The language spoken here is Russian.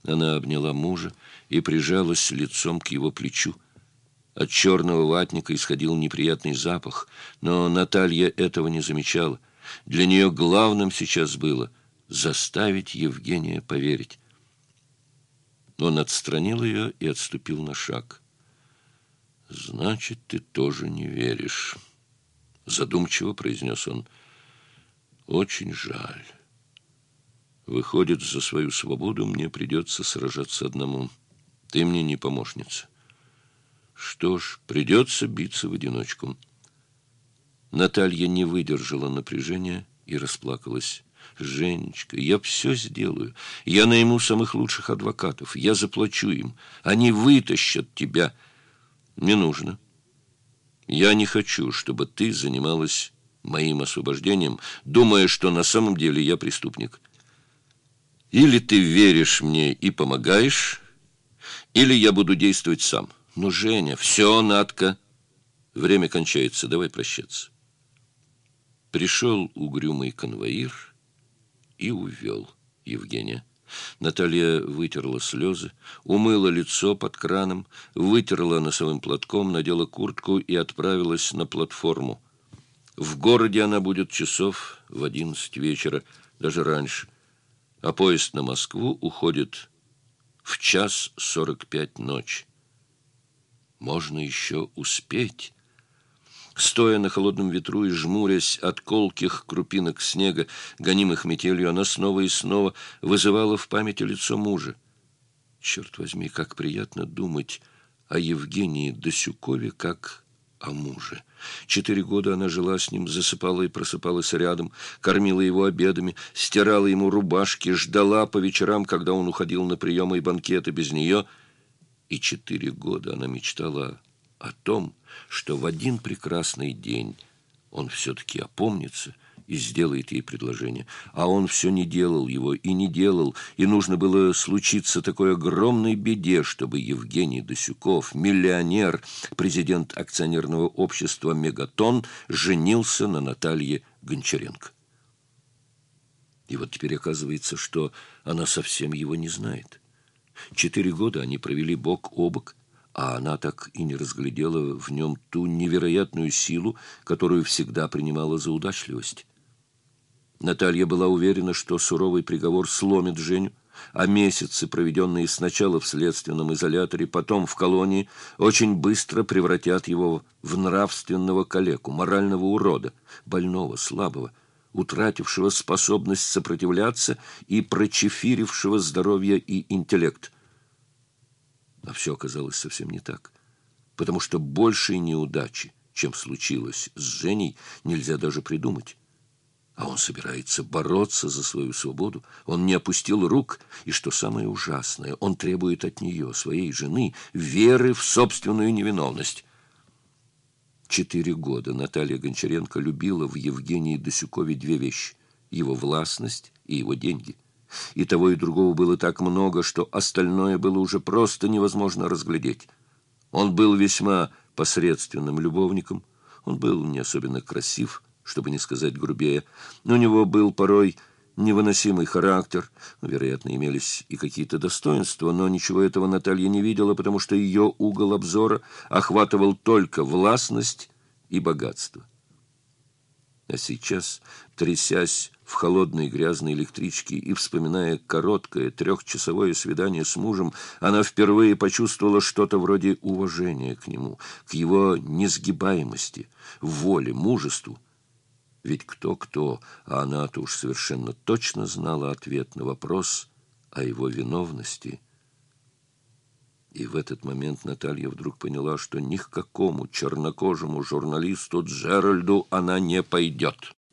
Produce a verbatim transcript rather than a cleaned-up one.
Она обняла мужа и прижалась лицом к его плечу. От черного ватника исходил неприятный запах, но Наталья этого не замечала. Для нее главным сейчас было заставить Евгения поверить. Он отстранил ее и отступил на шаг. «Значит, ты тоже не веришь», — задумчиво произнес он. «Очень жаль. Выходит, за свою свободу мне придется сражаться одному. Ты мне не помощница. Что ж, придется биться в одиночку». Наталья не выдержала напряжения и расплакалась. «Женечка, я все сделаю. Я найму самых лучших адвокатов. Я заплачу им. Они вытащат тебя». «Не нужно. Я не хочу, чтобы ты занималась моим освобождением, думая, что на самом деле я преступник. Или ты веришь мне и помогаешь, или я буду действовать сам. Но, Женя, все, Натка, время кончается, давай прощаться». Пришел угрюмый конвоир и увел Евгения. Наталья вытерла слезы, умыла лицо под краном, вытерла носовым платком, надела куртку и отправилась на платформу. В городе она будет часов в одиннадцать вечера, даже раньше, а поезд на Москву уходит в час сорок пять ночи. Можно еще успеть. Стоя на холодном ветру и жмурясь от колких крупинок снега, гонимых метелью, она снова и снова вызывала в памяти лицо мужа. Черт возьми, как приятно думать о Евгении Досюкове, как о муже. Четыре года она жила с ним, засыпала и просыпалась рядом, кормила его обедами, стирала ему рубашки, ждала по вечерам, когда он уходил на приемы и банкеты без нее. И четыре года она мечтала о том, что в один прекрасный день он все-таки опомнится и сделает ей предложение. А он все не делал его и не делал, и нужно было случиться такой огромной беде, чтобы Евгений Досюков, миллионер, президент акционерного общества «Мегатон», женился на Наталье Гончаренко. И вот теперь оказывается, что она совсем его не знает. Четыре года они провели бок о бок, а она так и не разглядела в нем ту невероятную силу, которую всегда принимала за удачливость. Наталья была уверена, что суровый приговор сломит Женю, а месяцы, проведенные сначала в следственном изоляторе, потом в колонии, очень быстро превратят его в нравственного калеку, морального урода, больного, слабого, утратившего способность сопротивляться и прочефирившего здоровье и интеллект. А все оказалось совсем не так, потому что большей неудачи, чем случилось с Женей, нельзя даже придумать. А он собирается бороться за свою свободу, он не опустил рук, и, что самое ужасное, он требует от нее, своей жены, веры в собственную невиновность. Четыре года Наталья Гончаренко любила в Евгении Досюкове две вещи — его властность и его деньги. И того и другого было так много, что остальное было уже просто невозможно разглядеть. Он был весьма посредственным любовником, он был не особенно красив, чтобы не сказать грубее, но у него был порой невыносимый характер, вероятно, имелись и какие-то достоинства, но ничего этого Наталья не видела, потому что ее угол обзора охватывал только властность и богатство. А сейчас, трясясь в холодной грязной электричке и вспоминая короткое трехчасовое свидание с мужем, она впервые почувствовала что-то вроде уважения к нему, к его несгибаемости, воле, мужеству. Ведь кто-кто, а она-то уж совершенно точно знала ответ на вопрос о его виновности. И в этот момент Наталья вдруг поняла, что ни к какому чернокожему журналисту Джеральду она не пойдет.